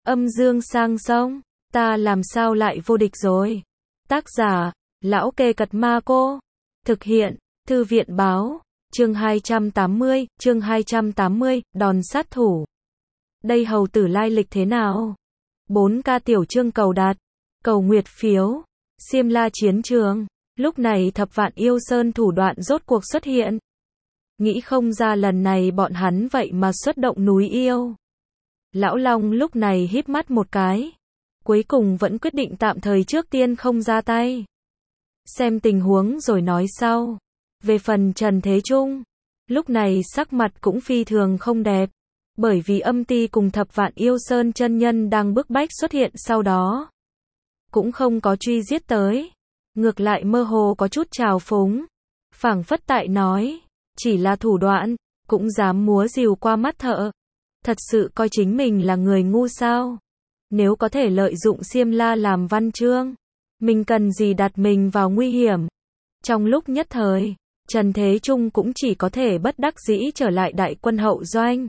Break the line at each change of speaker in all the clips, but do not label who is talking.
Âm dương sang sông, ta làm sao lại vô địch rồi. Tác giả, Lão Kê Cật Ma Cô. Thực hiện, Thư viện báo. Chương 280, đòn sát thủ. Đây hầu tử lai lịch thế nào? 4K tiểu chương cầu đạt, cầu nguyệt phiếu, Xiêm La chiến trường. Lúc này Thập Vạn Yêu Sơn thủ đoạn rốt cuộc xuất hiện. Nghĩ không ra lần này bọn hắn vậy mà xuất động núi yêu. Lão Long lúc này híp mắt một cái. Cuối cùng vẫn quyết định tạm thời trước tiên không ra tay. Xem tình huống rồi nói sau. Về phần Trần Thế Trung, lúc này sắc mặt cũng phi thường không đẹp. Bởi vì Âm Ti cùng Thập Vạn Yêu Sơn chân nhân đang bức bách xuất hiện sau đó. Cũng không có truy giết tới. Ngược lại mơ hồ có chút trào phúng. Phảng phất tại nói, chỉ là thủ đoạn, cũng dám múa rìu qua mắt thợ. Thật sự coi chính mình là người ngu sao? Nếu có thể lợi dụng Xiêm La làm văn chương, mình cần gì đặt mình vào nguy hiểm? Trong lúc nhất thời, Trần Thế Trung cũng chỉ có thể bất đắc dĩ trở lại đại quân hậu doanh.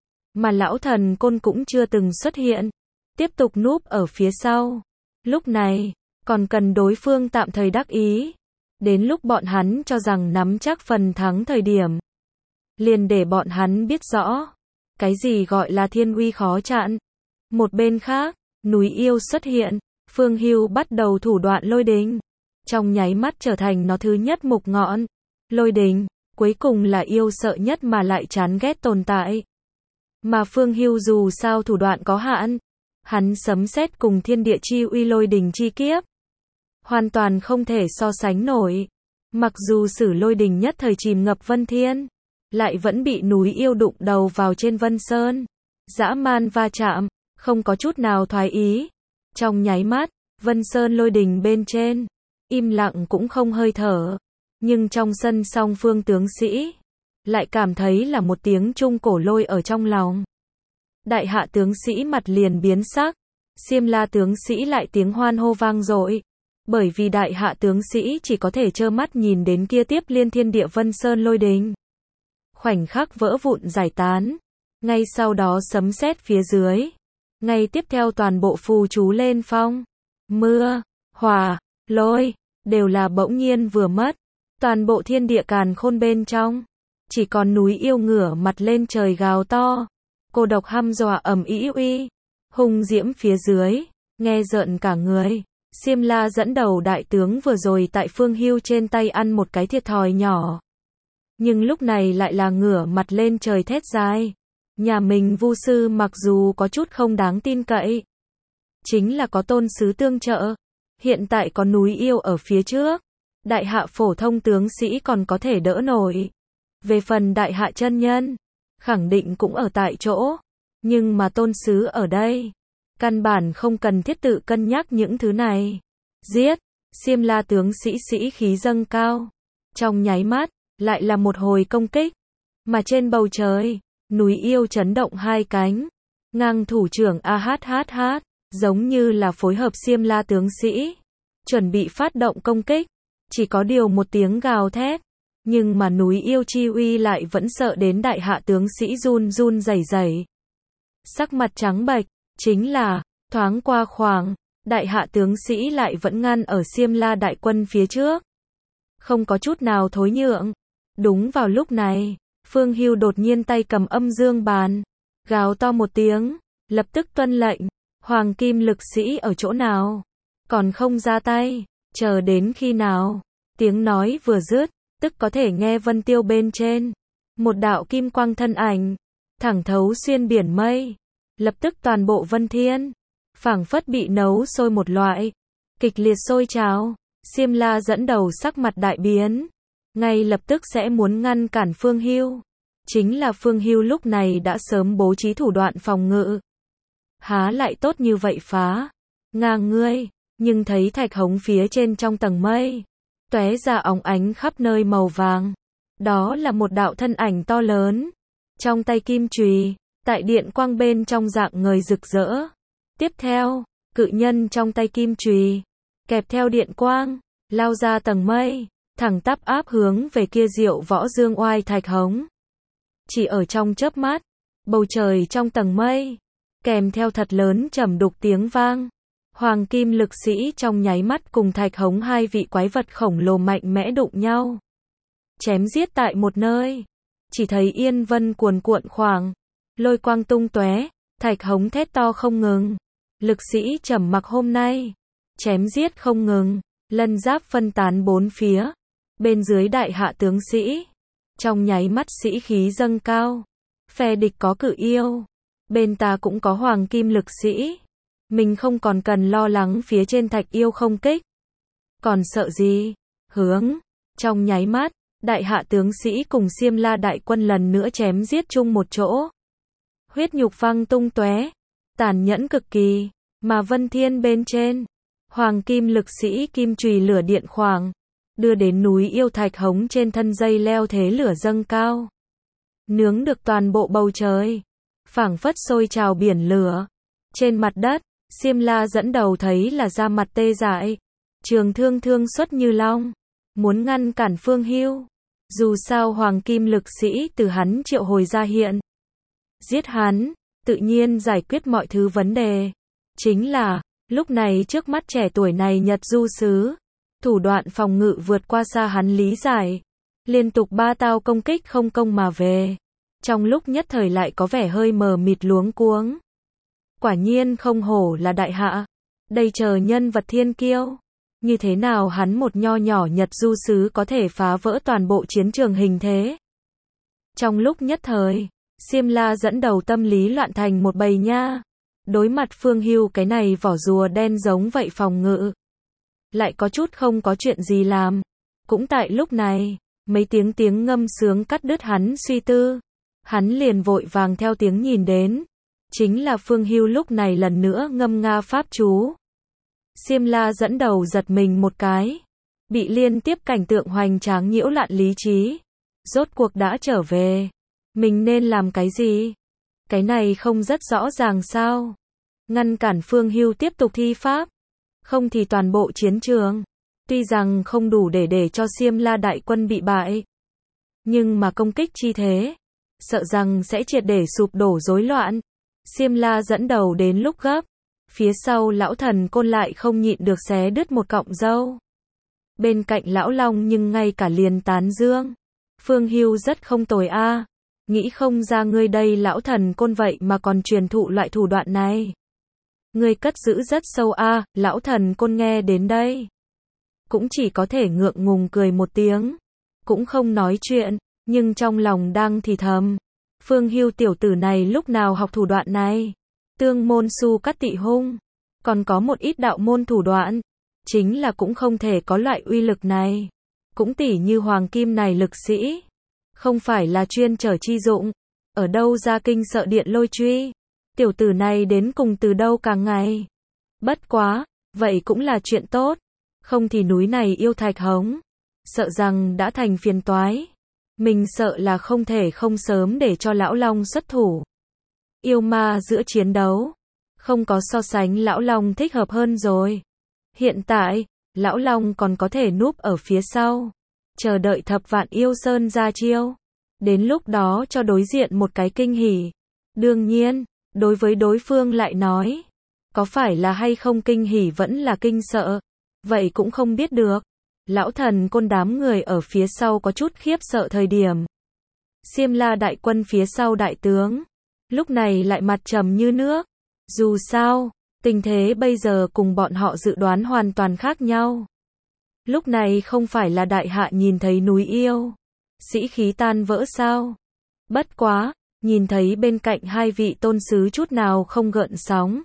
Mà lão thần côn cũng chưa từng xuất hiện, tiếp tục núp ở phía sau. Lúc này, còn cần đối phương tạm thời đắc ý. Đến lúc bọn hắn cho rằng nắm chắc phần thắng thời điểm, liền để bọn hắn biết rõ, cái gì gọi là thiên uy khó chặn. Một bên khác, núi yêu xuất hiện, Phương Hưu bắt đầu thủ đoạn lôi đình. Trong nháy mắt trở thành nó thứ nhất mục ngọn. Lôi đình, cuối cùng là yêu sợ nhất mà lại chán ghét tồn tại. Mà Phương Hưu dù sao thủ đoạn có hạn, hắn sấm sét cùng thiên địa chi uy lôi đình chi kiếp. Hoàn toàn không thể so sánh nổi. Mặc dù sử lôi đình nhất thời chìm ngập Vân Thiên, lại vẫn bị núi yêu đụng đầu vào trên Vân Sơn. Dã man va chạm, không có chút nào thoái ý. Trong nháy mắt, Vân Sơn lôi đình bên trên, im lặng cũng không hơi thở. Nhưng trong sân song phương tướng sĩ, lại cảm thấy là một tiếng trung cổ lôi ở trong lòng. Đại hạ tướng sĩ mặt liền biến sắc, Xiêm La tướng sĩ lại tiếng hoan hô vang dội. Bởi vì đại hạ tướng sĩ chỉ có thể trơ mắt nhìn đến kia tiếp liên thiên địa Vân Sơn lôi đình. Khoảnh khắc vỡ vụn giải tán. Ngay sau đó sấm sét phía dưới. Ngay tiếp theo toàn bộ phù chú lên phong. Mưa, hỏa, lôi, đều là bỗng nhiên vừa mất. Toàn bộ thiên địa càn khôn bên trong. Chỉ còn núi yêu ngửa mặt lên trời gào to. Cô độc hăm dọa ầm ĩ uy. Hung diễm phía dưới. Nghe rợn cả người. Xiêm La dẫn đầu đại tướng vừa rồi tại Phương Hưu trên tay ăn một cái thiệt thòi nhỏ. Nhưng lúc này lại là ngửa mặt lên trời thét dài. Nhà mình Vu sư mặc dù có chút không đáng tin cậy, chính là có tôn sứ tương trợ. Hiện tại có núi yêu ở phía trước. Đại hạ phổ thông tướng sĩ còn có thể đỡ nổi. Về phần đại hạ chân nhân, khẳng định cũng ở tại chỗ. Nhưng mà tôn sứ ở đây, căn bản không cần thiết tự cân nhắc những thứ này. Giết! Xiêm La tướng sĩ sĩ khí dâng cao. Trong nháy mắt, lại là một hồi công kích. Mà trên bầu trời, núi yêu chấn động hai cánh. Ngang thủ trưởng AHHH, giống như là phối hợp Xiêm La tướng sĩ. Chuẩn bị phát động công kích. Chỉ có điều một tiếng gào thét. Nhưng mà núi yêu chi uy lại vẫn sợ đến đại hạ tướng sĩ run run rẩy rẩy. Sắc mặt trắng bệch. Chính là, thoáng qua khoảng, đại hạ tướng sĩ lại vẫn ngăn ở Xiêm La đại quân phía trước. Không có chút nào thối nhượng. Đúng vào lúc này, Phương Hưu đột nhiên tay cầm âm dương bàn, gào to một tiếng, lập tức tuân lệnh, hoàng kim lực sĩ ở chỗ nào? Còn không ra tay, chờ đến khi nào? Tiếng nói vừa dứt, tức có thể nghe vân tiêu bên trên. Một đạo kim quang thân ảnh, thẳng thấu xuyên biển mây. Lập tức toàn bộ Vân Thiên, phảng phất bị nấu sôi một loại, kịch liệt sôi trào. Xiêm La dẫn đầu sắc mặt đại biến, ngay lập tức sẽ muốn ngăn cản Phương Hưu. Chính là Phương Hưu lúc này đã sớm bố trí thủ đoạn phòng ngự. Há lại tốt như vậy phá ngang ngươi, nhưng thấy thạch hống phía trên trong tầng mây, tóe ra óng ánh khắp nơi màu vàng. Đó là một đạo thân ảnh to lớn, trong tay kim chùy. Tại điện quang bên trong dạng ngời rực rỡ. Tiếp theo, cự nhân trong tay kim chùy, kẹp theo điện quang, lao ra tầng mây, thẳng tắp áp hướng về kia Diệu Võ Dương Oai thạch hống. Chỉ ở trong chớp mắt, bầu trời trong tầng mây, kèm theo thật lớn trầm đục tiếng vang. Hoàng kim lực sĩ trong nháy mắt cùng Thạch Hống hai vị quái vật khổng lồ mạnh mẽ đụng nhau. Chém giết tại một nơi. Chỉ thấy yên vân cuồn cuộn khoảng. Lôi quang tung tóe, Thạch Hống thét to không ngừng. Lực sĩ trầm mặc hôm nay. Chém giết không ngừng. Lân giáp phân tán bốn phía. Bên dưới đại hạ tướng sĩ. Trong nháy mắt sĩ khí dâng cao. Phe địch có cự yêu. Bên ta cũng có hoàng kim lực sĩ. Mình không còn cần lo lắng phía trên Thạch yêu không kích. Còn sợ gì? Hướng. Trong nháy mắt, đại hạ tướng sĩ cùng Xiêm La đại quân lần nữa chém giết chung một chỗ. Huyết nhục văng tung tóe, tàn nhẫn cực kỳ, mà Vân Thiên bên trên, hoàng kim lực sĩ kim chùy lửa điện khoảng, đưa đến núi yêu Thạch Hống trên thân dây leo thế lửa dâng cao. Nướng được toàn bộ bầu trời, phảng phất sôi trào biển lửa. Trên mặt đất, Xiêm La dẫn đầu thấy là da mặt tê dại, trường thương thương xuất như long, muốn ngăn cản Phương Hưu. Dù sao hoàng kim lực sĩ từ hắn triệu hồi ra hiện. Giết hắn, tự nhiên giải quyết mọi thứ vấn đề. Chính là, lúc này trước mắt trẻ tuổi này Nhật Du Sứ, thủ đoạn phòng ngự vượt qua xa hắn lý giải. Liên tục ba tao công kích không công mà về. Trong lúc nhất thời lại có vẻ hơi mờ mịt luống cuống. Quả nhiên không hổ là đại hạ. Đây chờ nhân vật thiên kiêu. Như thế nào hắn một nho nhỏ Nhật Du Sứ có thể phá vỡ toàn bộ chiến trường hình thế? Trong lúc nhất thời, Xiêm La dẫn đầu tâm lý loạn thành một bầy nha. Đối mặt Phương Hưu cái này vỏ rùa đen giống vậy phòng ngự. Lại có chút không có chuyện gì làm. Cũng tại lúc này, mấy tiếng ngâm sướng cắt đứt hắn suy tư. Hắn liền vội vàng theo tiếng nhìn đến. Chính là Phương Hưu lúc này lần nữa ngâm nga pháp chú. Xiêm La dẫn đầu giật mình một cái. Bị liên tiếp cảnh tượng hoành tráng nhiễu loạn lý trí. Rốt cuộc đã trở về. Mình nên làm cái gì? Cái này không rất rõ ràng sao? Ngăn cản Phương Hưu tiếp tục thi pháp. Không thì toàn bộ chiến trường. Tuy rằng không đủ để cho Xiêm La đại quân bị bại. Nhưng mà công kích chi thế. Sợ rằng sẽ triệt để sụp đổ rối loạn. Xiêm La dẫn đầu đến lúc gấp. Phía sau lão thần côn lại không nhịn được xé đứt một cọng râu. Bên cạnh lão long nhưng ngay cả liền tán dương. Phương Hưu rất không tồi a. Nghĩ không ra ngươi đây lão thần côn vậy mà còn truyền thụ loại thủ đoạn này. Ngươi cất giữ rất sâu a. Lão thần côn nghe đến đây. Cũng chỉ có thể ngượng ngùng cười một tiếng. Cũng không nói chuyện, nhưng trong lòng đang thì thầm. Phương Hưu tiểu tử này lúc nào học thủ đoạn này? Tương môn su cắt tị hung. Còn có một ít đạo môn thủ đoạn. Chính là cũng không thể có loại uy lực này. Cũng tỉ như hoàng kim này lực sĩ. Không phải là chuyên trở chi dụng. Ở đâu ra kinh sợ điện lôi truy. Tiểu tử này đến cùng từ đâu càng ngày. Bất quá, vậy cũng là chuyện tốt. Không thì núi này yêu Thạch Hống. Sợ rằng đã thành phiền toái. Mình sợ là không thể không sớm để cho lão long xuất thủ. Yêu ma giữa chiến đấu. Không có so sánh lão long thích hợp hơn rồi. Hiện tại, lão long còn có thể núp ở phía sau. Chờ đợi Thập Vạn Yêu Sơn ra chiêu. Đến lúc đó cho đối diện một cái kinh hỉ. Đương nhiên, đối với đối phương lại nói. Có phải là hay không kinh hỉ vẫn là kinh sợ. Vậy cũng không biết được. Lão thần côn đám người ở phía sau có chút khiếp sợ thời điểm. Xiêm La đại quân phía sau đại tướng. Lúc này lại mặt trầm như nước. Dù sao, tình thế bây giờ cùng bọn họ dự đoán hoàn toàn khác nhau. Lúc này không phải là đại hạ nhìn thấy núi yêu. Sĩ khí tan vỡ sao? Bất quá, nhìn thấy bên cạnh hai vị tôn sứ chút nào không gợn sóng.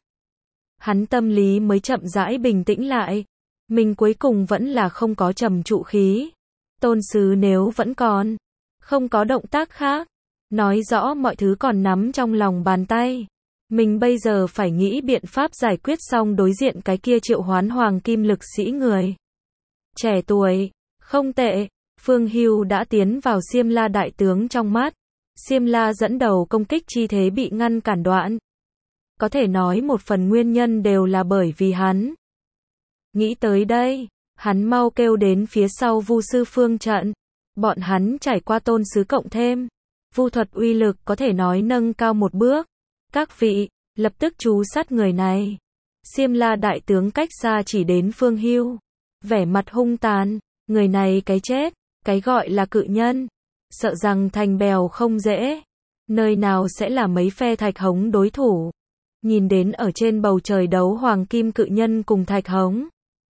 Hắn tâm lý mới chậm rãi bình tĩnh lại. Mình cuối cùng vẫn là không có trầm trụ khí. Tôn sứ nếu vẫn còn, không có động tác khác. Nói rõ mọi thứ còn nắm trong lòng bàn tay. Mình bây giờ phải nghĩ biện pháp giải quyết xong đối diện cái kia triệu hoán hoàng kim lực sĩ người. Trẻ tuổi, không tệ. Phương Hưu đã tiến vào Xiêm La đại tướng trong mắt. Xiêm La dẫn đầu công kích chi thế bị ngăn cản đoạn. Có thể nói một phần nguyên nhân đều là bởi vì hắn. Nghĩ tới đây, hắn mau kêu đến phía sau Vu sư phương trận. Bọn hắn trải qua tôn sứ cộng thêm. Vu thuật uy lực có thể nói nâng cao một bước. Các vị, lập tức chú sát người này. Xiêm La đại tướng cách xa chỉ đến Phương Hưu, vẻ mặt hung tàn, người này cái chết, cái gọi là cự nhân, sợ rằng thành bèo không dễ, nơi nào sẽ là mấy phe Thạch Hống đối thủ. Nhìn đến ở trên bầu trời đấu hoàng kim cự nhân cùng Thạch Hống,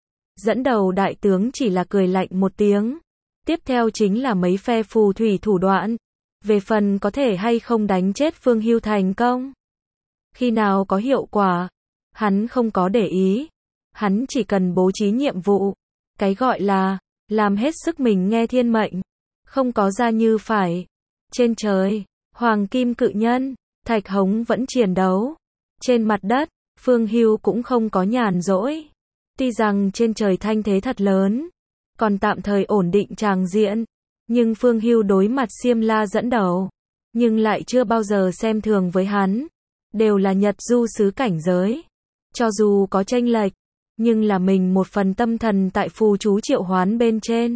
dẫn đầu đại tướng chỉ là cười lạnh một tiếng. Tiếp theo chính là mấy phe phù thủy thủ đoạn. Về phần có thể hay không đánh chết Phương Hưu thành công, khi nào có hiệu quả, hắn không có để ý. Hắn chỉ cần bố trí nhiệm vụ. Cái gọi là, làm hết sức mình nghe thiên mệnh. Không có ra như phải. Trên trời, hoàng kim cự nhân, Thạch Hống vẫn chiến đấu. Trên mặt đất, Phương Hưu cũng không có nhàn rỗi. Tuy rằng trên trời thanh thế thật lớn, còn tạm thời ổn định tràng diện, nhưng Phương Hưu đối mặt Xiêm La dẫn đầu, nhưng lại chưa bao giờ xem thường với hắn, đều là Nhật du sứ cảnh giới. Cho dù có chênh lệch, nhưng là mình một phần tâm thần tại phù chú triệu hoán bên trên,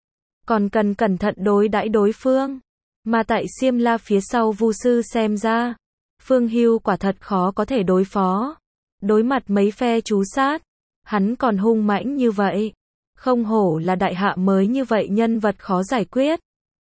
còn cần cẩn thận đối đãi đối phương. Mà tại Xiêm La phía sau Vu sư xem ra, Phương Hưu quả thật khó có thể đối phó. Đối mặt mấy phe chú sát, hắn còn hung mãnh như vậy. Không hổ là đại hạ mới như vậy nhân vật khó giải quyết.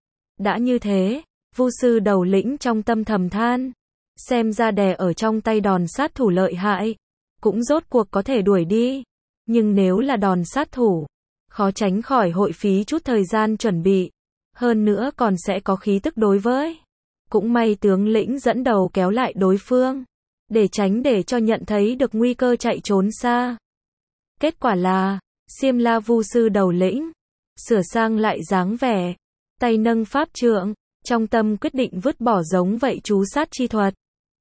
Đã như thế, Vu sư đầu lĩnh trong tâm thầm than, xem ra đè ở trong tay đòn sát thủ lợi hại, cũng rốt cuộc có thể đuổi đi. Nhưng nếu là đòn sát thủ, khó tránh khỏi hội phí chút thời gian chuẩn bị, hơn nữa còn sẽ có khí tức đối với. Cũng may tướng lĩnh dẫn đầu kéo lại đối phương, để tránh để cho nhận thấy được nguy cơ chạy trốn xa. Kết quả là, Xiêm La Vu sư đầu lĩnh, sửa sang lại dáng vẻ, tay nâng pháp trượng, trong tâm quyết định vứt bỏ giống vậy chú sát chi thuật.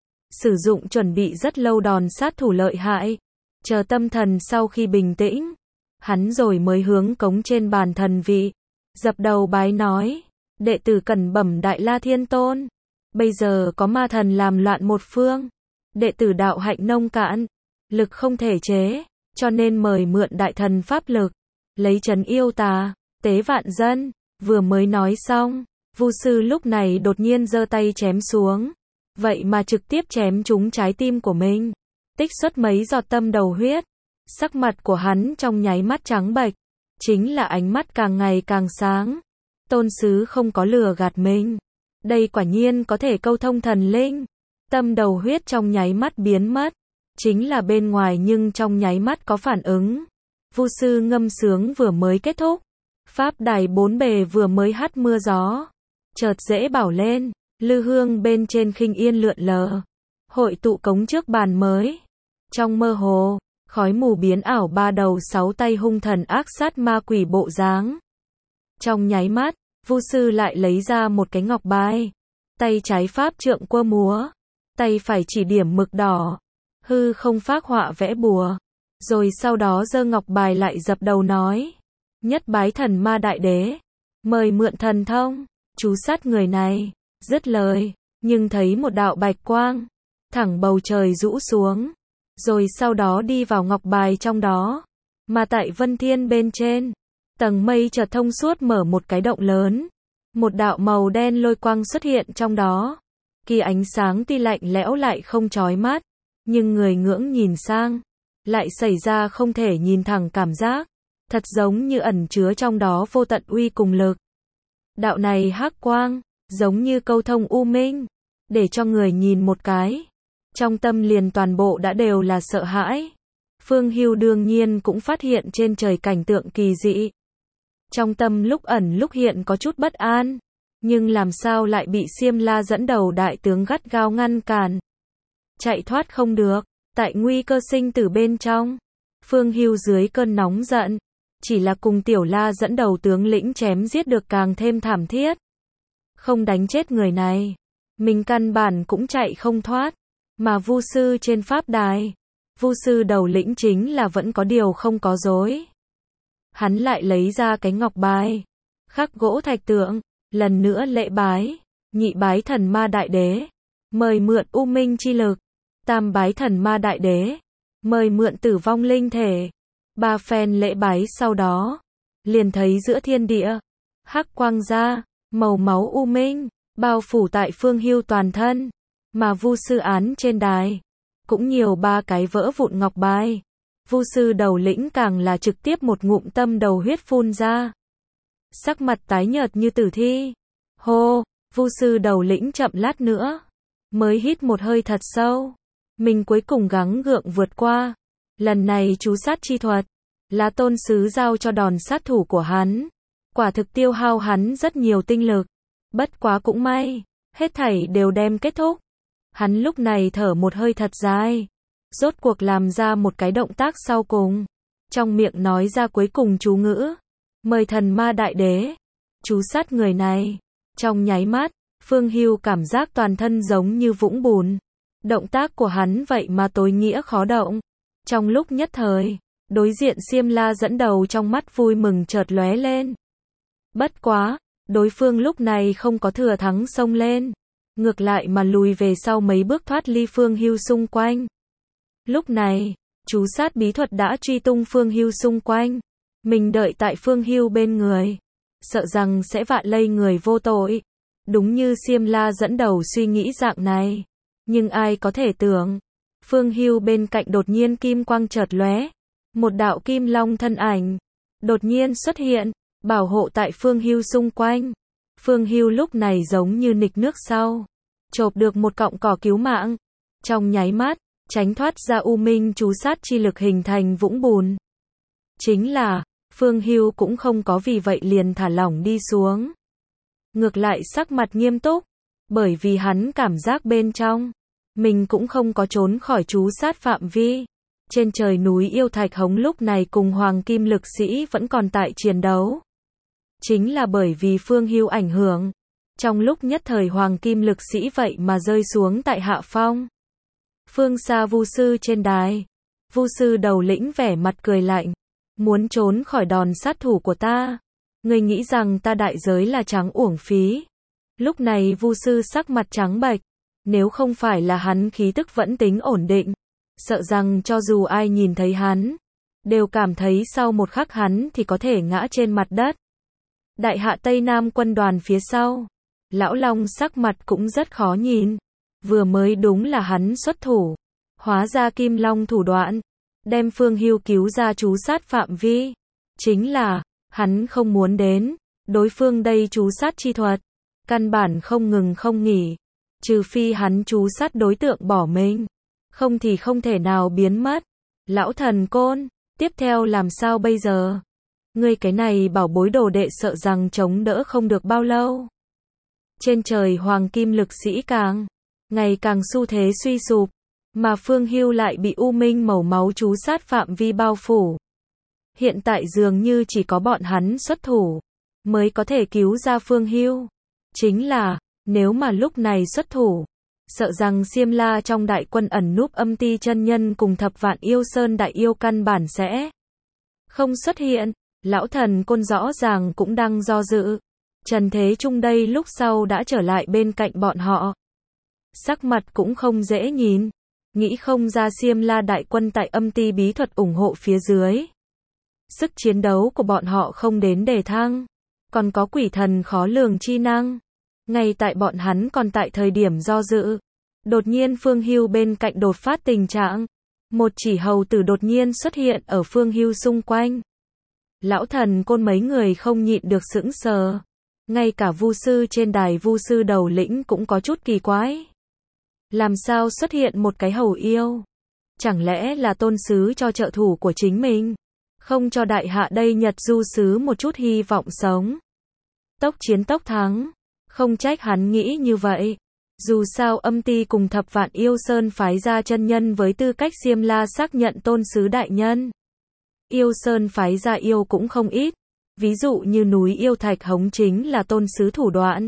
Sử dụng chuẩn bị rất lâu đòn sát thủ lợi hại, chờ tâm thần sau khi bình tĩnh, hắn rồi mới hướng cống trên bàn thần vị, dập đầu bái nói, đệ tử cần bẩm Đại La Thiên Tôn, bây giờ có ma thần làm loạn một phương, đệ tử đạo hạnh nông cạn, lực không thể chế, cho nên mời mượn đại thần pháp lực, lấy trấn yêu tà, tế vạn dân. Vừa mới nói xong, Vu sư lúc này đột nhiên giơ tay chém xuống, vậy mà trực tiếp chém trúng trái tim của mình, tích xuất mấy giọt tâm đầu huyết. Sắc mặt của hắn trong nháy mắt trắng bệch, chính là ánh mắt càng ngày càng sáng. Tôn sứ không có lừa gạt mình, đây quả nhiên có thể câu thông thần linh. Tâm đầu huyết trong nháy mắt biến mất, chính là bên ngoài nhưng trong nháy mắt có phản ứng. Vu sư ngâm sướng vừa mới kết thúc, pháp đài bốn bề vừa mới hắt mưa gió, chợt dễ bảo lên, lư hương bên trên khinh yên lượn lờ, hội tụ cống trước bàn mới. Trong mơ hồ, khói mù biến ảo ba đầu sáu tay hung thần ác sát ma quỷ bộ dáng. Trong nháy mắt, Vu sư lại lấy ra một cái ngọc bài, tay trái pháp trượng quơ múa, tay phải chỉ điểm mực đỏ, hư không phác họa vẽ bùa, rồi sau đó giơ ngọc bài lại dập đầu nói, nhất bái thần ma đại đế, mời mượn thần thông, chú sát người này. Dứt lời, nhưng thấy một đạo bạch quang, thẳng bầu trời rũ xuống, rồi sau đó đi vào ngọc bài trong đó. Mà tại vân thiên bên trên, tầng mây chợt thông suốt mở một cái động lớn, một đạo màu đen lôi quang xuất hiện trong đó. Kỳ ánh sáng tuy lạnh lẽo lại không chói mắt, nhưng người ngưỡng nhìn sang, lại xảy ra không thể nhìn thẳng cảm giác, thật giống như ẩn chứa trong đó vô tận uy cùng lực. Đạo này hắc quang, giống như câu thông u minh, để cho người nhìn một cái, trong tâm liền toàn bộ đã đều là sợ hãi. Phương Hưu đương nhiên cũng phát hiện trên trời cảnh tượng kỳ dị. Trong tâm lúc ẩn lúc hiện có chút bất an, nhưng làm sao lại bị Xiêm La dẫn đầu đại tướng gắt gao ngăn cản. Chạy thoát không được, tại nguy cơ sinh tử bên trong. Phương Hưu dưới cơn nóng giận, chỉ là cùng Tiểu La dẫn đầu tướng lĩnh chém giết được càng thêm thảm thiết. Không đánh chết người này, mình căn bản cũng chạy không thoát. Mà Vu sư trên pháp đài, Vu sư đầu lĩnh chính là vẫn có điều không có dối. Hắn lại lấy ra cái ngọc bài, khắc gỗ thạch tượng, lần nữa lễ bái, nhị bái thần ma đại đế, mời mượn u minh chi lực, tam bái thần ma đại đế, mời mượn tử vong linh thể. Ba phen lễ bái sau đó, liền thấy giữa thiên địa, hắc quang ra, màu máu u minh, bao phủ tại Phương Hưu toàn thân, mà Vu sư án trên đài, cũng nhiều 3 cái vỡ vụn ngọc bài. Vu sư đầu lĩnh càng là trực tiếp một ngụm tâm đầu huyết phun ra. Sắc mặt tái nhợt như tử thi. Hô, Vu sư đầu lĩnh chậm lát nữa mới hít một hơi thật sâu. Mình cuối cùng gắng gượng vượt qua. Lần này chú sát chi thuật là tôn sứ giao cho đòn sát thủ của hắn. Quả thực tiêu hao hắn rất nhiều tinh lực. Bất quá cũng may, hết thảy đều đem kết thúc. Hắn lúc này thở một hơi thật dài. Rốt cuộc làm ra một cái động tác sau cùng. Trong miệng nói ra cuối cùng chú ngữ. Mời thần ma đại đế. Chú sát người này. Trong nháy mắt, Phương Hưu cảm giác toàn thân giống như vũng bùn. Động tác của hắn vậy mà tối nghĩa khó động. Trong lúc nhất thời, đối diện Xiêm La dẫn đầu trong mắt vui mừng chợt lóe lên. Bất quá, đối phương lúc này không có thừa thắng xông lên. Ngược lại mà lùi về sau mấy bước thoát ly Phương Hưu xung quanh. Lúc này, chú sát bí thuật đã truy tung Phương Hưu xung quanh. Mình đợi tại Phương Hưu bên người. Sợ rằng sẽ vạ lây người vô tội. Đúng như Xiêm La dẫn đầu suy nghĩ dạng này. Nhưng ai có thể tưởng. Phương Hưu bên cạnh đột nhiên kim quang chợt lóe. Một đạo kim long thân ảnh. Đột nhiên xuất hiện. Bảo hộ tại Phương Hưu xung quanh. Phương Hưu lúc này giống như nịch nước sau. Chộp được một cọng cỏ cứu mạng. Trong nháy mắt, tránh thoát ra u minh chú sát chi lực hình thành vũng bùn. Chính là, Phương Hưu cũng không có vì vậy liền thả lỏng đi xuống. Ngược lại sắc mặt nghiêm túc. Bởi vì hắn cảm giác bên trong. Mình cũng không có trốn khỏi chú sát phạm vi. Trên trời núi yêu thạch hống lúc này cùng hoàng kim lực sĩ vẫn còn tại chiến đấu. Chính là bởi vì Phương Hưu ảnh hưởng. Trong lúc nhất thời hoàng kim lực sĩ vậy mà rơi xuống tại hạ phong. Phương xa Vu sư trên đài. Vu sư đầu lĩnh vẻ mặt cười lạnh. Muốn trốn khỏi đòn sát thủ của ta. Ngươi nghĩ rằng ta đại giới là trắng uổng phí. Lúc này Vu sư sắc mặt trắng bệch. Nếu không phải là hắn khí tức vẫn tính ổn định. Sợ rằng cho dù ai nhìn thấy hắn. Đều cảm thấy sau một khắc hắn thì có thể ngã trên mặt đất. Đại hạ Tây Nam quân đoàn phía sau. Lão Long sắc mặt cũng rất khó nhìn. Vừa mới đúng là hắn xuất thủ. Hóa ra Kim Long thủ đoạn. Đem Phương Hưu cứu ra chú sát phạm vi. Chính là, hắn không muốn đến. Đối phương đây chú sát chi thuật. Căn bản không ngừng không nghỉ. Trừ phi hắn chú sát đối tượng bỏ mình. Không thì không thể nào biến mất. Lão thần côn, tiếp theo làm sao bây giờ? Ngươi cái này bảo bối đồ đệ sợ rằng chống đỡ không được bao lâu. Trên trời hoàng kim lực sĩ ngày càng xu thế suy sụp. Mà Phương Hưu lại bị u minh màu máu chú sát phạm vi bao phủ. Hiện tại dường như chỉ có bọn hắn xuất thủ. Mới có thể cứu ra Phương Hưu. Chính là, nếu mà lúc này xuất thủ. Sợ rằng Xiêm La trong đại quân ẩn núp âm ti chân nhân cùng thập vạn yêu sơn đại yêu căn bản sẽ không xuất hiện. Lão thần côn rõ ràng cũng đang do dự. Trần Thế Trung đây lúc sau đã trở lại bên cạnh bọn họ. Sắc mặt cũng không dễ nhìn. Nghĩ không ra Xiêm La đại quân tại âm ti bí thuật ủng hộ phía dưới. Sức chiến đấu của bọn họ không đến đề thăng. Còn có quỷ thần khó lường chi năng. Ngay tại bọn hắn còn tại thời điểm do dự. Đột nhiên Phương Hưu bên cạnh đột phát tình trạng. Một chỉ hầu tử đột nhiên xuất hiện ở Phương Hưu xung quanh. Lão thần côn mấy người không nhịn được sững sờ. Ngay cả Vu sư trên đài Vu sư đầu lĩnh cũng có chút kỳ quái. Làm sao xuất hiện một cái hầu yêu? Chẳng lẽ là tôn sứ cho trợ thủ của chính mình? Không cho đại hạ đây Nhật du sứ một chút hy vọng sống. Tốc chiến tốc thắng. Không trách hắn nghĩ như vậy. Dù sao âm ti cùng thập vạn yêu sơn phái ra chân nhân với tư cách Xiêm La xác nhận tôn sứ đại nhân. Yêu sơn phái ra yêu cũng không ít. Ví dụ như núi yêu thạch hống chính là tôn sứ thủ đoạn.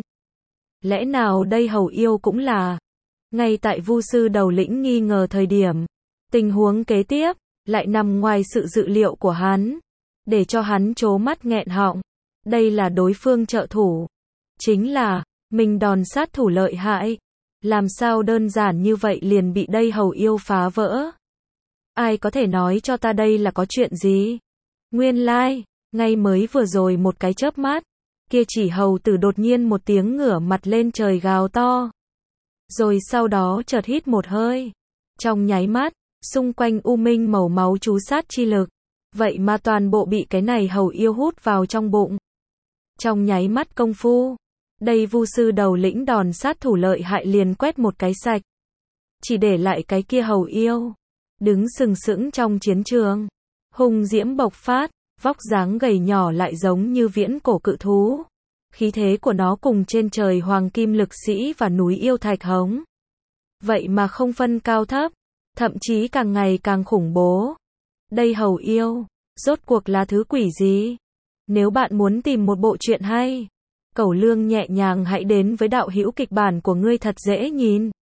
Lẽ nào đây hầu yêu cũng là? Ngay tại Vu sư đầu lĩnh nghi ngờ thời điểm. Tình huống kế tiếp, lại nằm ngoài sự dự liệu của hắn. Để cho hắn trố mắt nghẹn họng. Đây là đối phương trợ thủ. Chính là, mình đòn sát thủ lợi hại. Làm sao đơn giản như vậy liền bị đây hầu yêu phá vỡ? Ai có thể nói cho ta đây là có chuyện gì? Nguyên lai, ngay mới vừa rồi một cái chớp mắt. Kia chỉ hầu tử đột nhiên một tiếng ngửa mặt lên trời gào to. Rồi sau đó chợt hít một hơi. Trong nháy mắt, xung quanh u minh màu máu chú sát chi lực. Vậy mà toàn bộ bị cái này hầu yêu hút vào trong bụng. Trong nháy mắt công phu, đây vu sư đầu lĩnh đòn sát thủ lợi hại liền quét một cái sạch. Chỉ để lại cái kia hầu yêu, đứng sừng sững trong chiến trường. Hung diễm bộc phát, vóc dáng gầy nhỏ lại giống như viễn cổ cự thú. Khí thế của nó cùng trên trời hoàng kim lực sĩ và núi yêu thạch hống. Vậy mà không phân cao thấp, thậm chí càng ngày càng khủng bố. Đây hầu yêu, rốt cuộc là thứ quỷ gì? Nếu bạn muốn tìm một bộ truyện hay, Cẩu Lương nhẹ nhàng hãy đến với đạo hữu kịch bản của ngươi thật dễ nhìn.